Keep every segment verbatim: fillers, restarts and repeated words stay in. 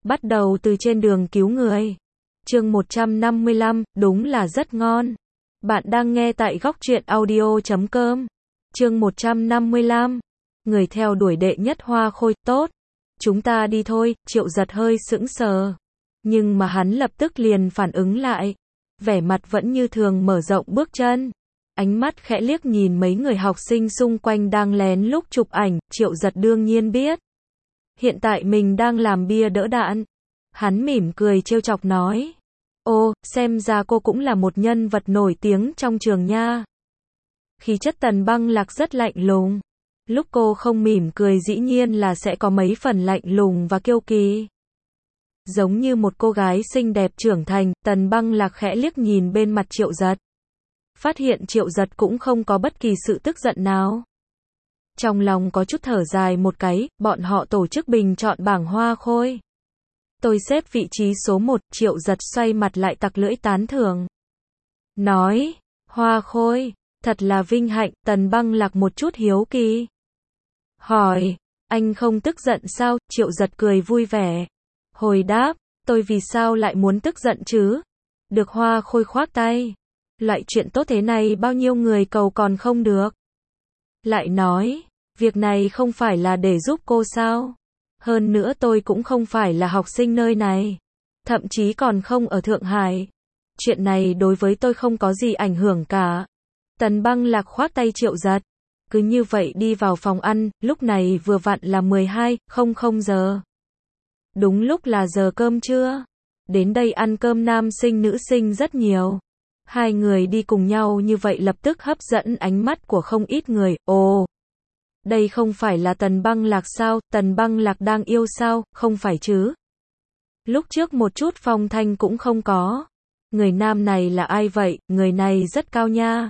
Bắt đầu từ trên đường cứu người. Chương một trăm năm mươi lăm, đúng là rất ngon. Bạn đang nghe tại góc truyện audio chấm com. Chương một trăm năm mươi lăm. Người theo đuổi đệ nhất Hoa Khôi, tốt. Chúng ta đi thôi, Triệu Giật hơi sững sờ. Nhưng mà hắn lập tức liền phản ứng lại. Vẻ mặt vẫn như thường mở rộng bước chân. Ánh mắt khẽ liếc nhìn mấy người học sinh xung quanh đang lén lút chụp ảnh, Triệu Giật đương nhiên biết. Hiện tại mình đang làm bia đỡ đạn. Hắn mỉm cười trêu chọc nói. Ô, xem ra cô cũng là một nhân vật nổi tiếng trong trường nha. Khí chất Tần Băng Lạc rất lạnh lùng. Lúc cô không mỉm cười dĩ nhiên là sẽ có mấy phần lạnh lùng và kiêu kỳ. Giống như một cô gái xinh đẹp trưởng thành, Tần Băng Lạc khẽ liếc nhìn bên mặt Triệu Giật. Phát hiện Triệu Giật cũng không có bất kỳ sự tức giận nào. Trong lòng có chút thở dài một cái, bọn họ tổ chức bình chọn bảng Hoa Khôi. Tôi xếp vị trí số một, Triệu Giật xoay mặt lại tặc lưỡi tán thưởng. Nói, Hoa Khôi, thật là vinh hạnh, Tần Băng Lạc một chút hiếu kỳ. Hỏi, anh không tức giận sao, Triệu Giật cười vui vẻ. Hồi đáp, tôi vì sao lại muốn tức giận chứ? Được Hoa Khôi khoác tay. Loại chuyện tốt thế này bao nhiêu người cầu còn không được. Lại nói, việc này không phải là để giúp cô sao? Hơn nữa tôi cũng không phải là học sinh nơi này. Thậm chí còn không ở Thượng Hải. Chuyện này đối với tôi không có gì ảnh hưởng cả. Tần Băng Lạc khoác tay Triệu Giật. Cứ như vậy đi vào phòng ăn, lúc này vừa vặn là mười hai không không giờ. Đúng lúc là giờ cơm trưa. Đến đây ăn cơm nam sinh nữ sinh rất nhiều. Hai người đi cùng nhau như vậy lập tức hấp dẫn ánh mắt của không ít người. Ồ, đây không phải là Tần Băng Lạc sao? Tần Băng Lạc đang yêu sao? Không phải chứ? Lúc trước một chút phong thanh cũng không có. Người nam này là ai vậy? Người này rất cao nha.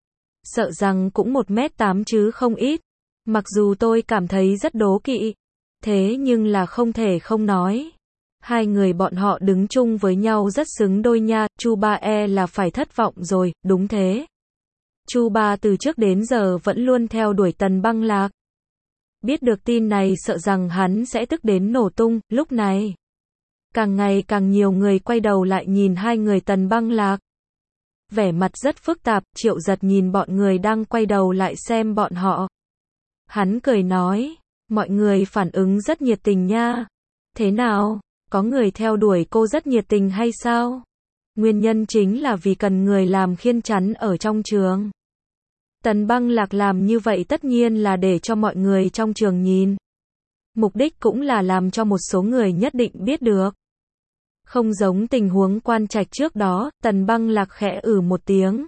Sợ rằng cũng một mét tám chứ không ít. Mặc dù tôi cảm thấy rất đố kỵ. Thế nhưng là không thể không nói. Hai người bọn họ đứng chung với nhau rất xứng đôi nha, Chu Ba e là phải thất vọng rồi, đúng thế. Chu Ba từ trước đến giờ vẫn luôn theo đuổi Tần Băng Lạc. Biết được tin này sợ rằng hắn sẽ tức đến nổ tung, lúc này. Càng ngày càng nhiều người quay đầu lại nhìn hai người Tần Băng Lạc. Vẻ mặt rất phức tạp, Triệu Giật nhìn bọn người đang quay đầu lại xem bọn họ. Hắn cười nói, mọi người phản ứng rất nhiệt tình nha. Thế nào? Có người theo đuổi cô rất nhiệt tình hay sao? Nguyên nhân chính là vì cần người làm khiên chắn ở trong trường. Tần Băng Lạc làm như vậy tất nhiên là để cho mọi người trong trường nhìn. Mục đích cũng là làm cho một số người nhất định biết được. Không giống tình huống Quan Trạch trước đó, Tần Băng Lạc khẽ ử một tiếng.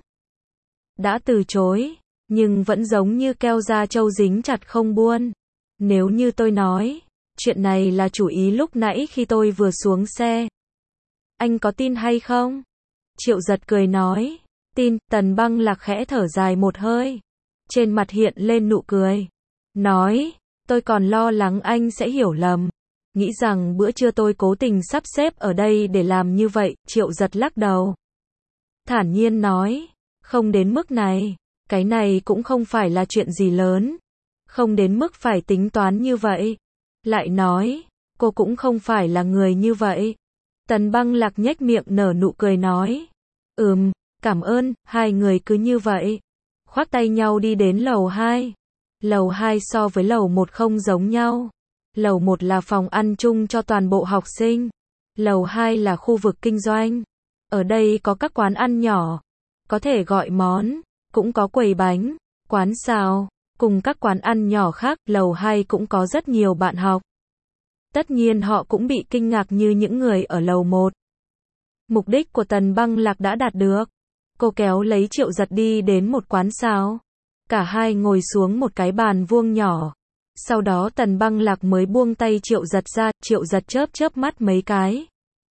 Đã từ chối, nhưng vẫn giống như keo da trâu dính chặt không buông. Nếu như tôi nói, chuyện này là chủ ý lúc nãy khi tôi vừa xuống xe. Anh có tin hay không? Triệu Giật cười nói. Tin. Tần Băng Lạc khẽ thở dài một hơi. Trên mặt hiện lên nụ cười. Nói, tôi còn lo lắng anh sẽ hiểu lầm. Nghĩ rằng bữa trưa tôi cố tình sắp xếp ở đây để làm như vậy. Triệu Giật lắc đầu. Thản nhiên nói, không đến mức này. Cái này cũng không phải là chuyện gì lớn. Không đến mức phải tính toán như vậy. Lại nói, cô cũng không phải là người như vậy. Tần Băng Lạc nhếch miệng nở nụ cười nói. Ừm, cảm ơn, hai người cứ như vậy. Khoác tay nhau đi đến lầu hai. Lầu hai so với lầu một không giống nhau. Lầu một là phòng ăn chung cho toàn bộ học sinh. Lầu hai là khu vực kinh doanh. Ở đây có các quán ăn nhỏ. Có thể gọi món, cũng có quầy bánh, quán xào. Cùng các quán ăn nhỏ khác, lầu hai cũng có rất nhiều bạn học. Tất nhiên họ cũng bị kinh ngạc như những người ở lầu một. Mục đích của Tần Băng Lạc đã đạt được. Cô kéo lấy Triệu Giật đi đến một quán xào. Cả hai ngồi xuống một cái bàn vuông nhỏ. Sau đó Tần Băng Lạc mới buông tay Triệu Giật ra, Triệu Giật chớp chớp mắt mấy cái.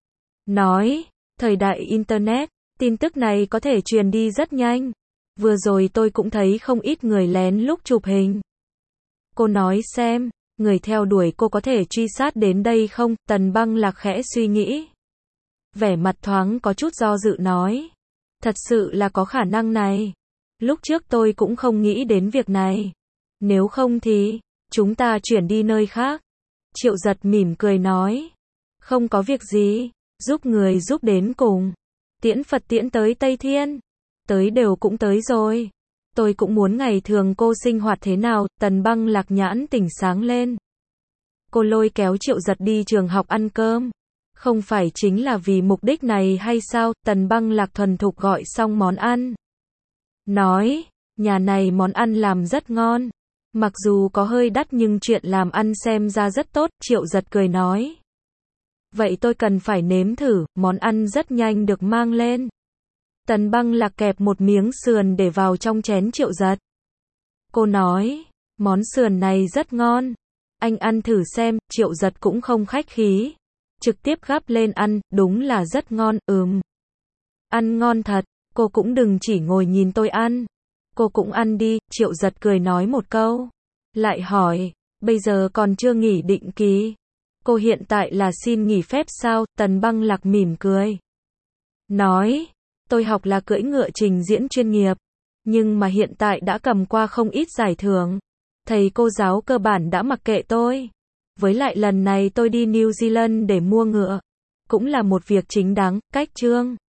Nói, thời đại Internet, tin tức này có thể truyền đi rất nhanh. Vừa rồi tôi cũng thấy không ít người lén lút chụp hình. Cô nói xem, người theo đuổi cô có thể truy sát đến đây không? Tần Băng Lạc khẽ suy nghĩ. Vẻ mặt thoáng có chút do dự nói. Thật sự là có khả năng này. Lúc trước tôi cũng không nghĩ đến việc này. Nếu không thì, chúng ta chuyển đi nơi khác. Triệu Giật mỉm cười nói. Không có việc gì, giúp người giúp đến cùng. Tiễn Phật tiễn tới Tây Thiên. Tới đều cũng tới rồi. Tôi cũng muốn ngày thường cô sinh hoạt thế nào, Tần Băng Lạc nhãn tỉnh sáng lên. Cô lôi kéo Triệu Giật đi trường học ăn cơm. Không phải chính là vì mục đích này hay sao, Tần Băng Lạc thuần thục gọi xong món ăn. Nói, nhà này món ăn làm rất ngon. Mặc dù có hơi đắt nhưng chuyện làm ăn xem ra rất tốt, Triệu Giật cười nói. Vậy tôi cần phải nếm thử, món ăn rất nhanh được mang lên. Tần Băng Lạc kẹp một miếng sườn để vào trong chén Triệu Giật. Cô nói, món sườn này rất ngon. Anh ăn thử xem, Triệu Giật cũng không khách khí. Trực tiếp gắp lên ăn, đúng là rất ngon, ừm. Ăn ngon thật, cô cũng đừng chỉ ngồi nhìn tôi ăn. Cô cũng ăn đi, Triệu Giật cười nói một câu. Lại hỏi, bây giờ còn chưa nghỉ định kỳ. Cô hiện tại là xin nghỉ phép sao, Tần Băng Lạc mỉm cười. Nói, tôi học là cưỡi ngựa trình diễn chuyên nghiệp. Nhưng mà hiện tại đã cầm qua không ít giải thưởng. Thầy cô giáo cơ bản đã mặc kệ tôi. Với lại lần này tôi đi New Zealand để mua ngựa. Cũng là một việc chính đáng, cách chương.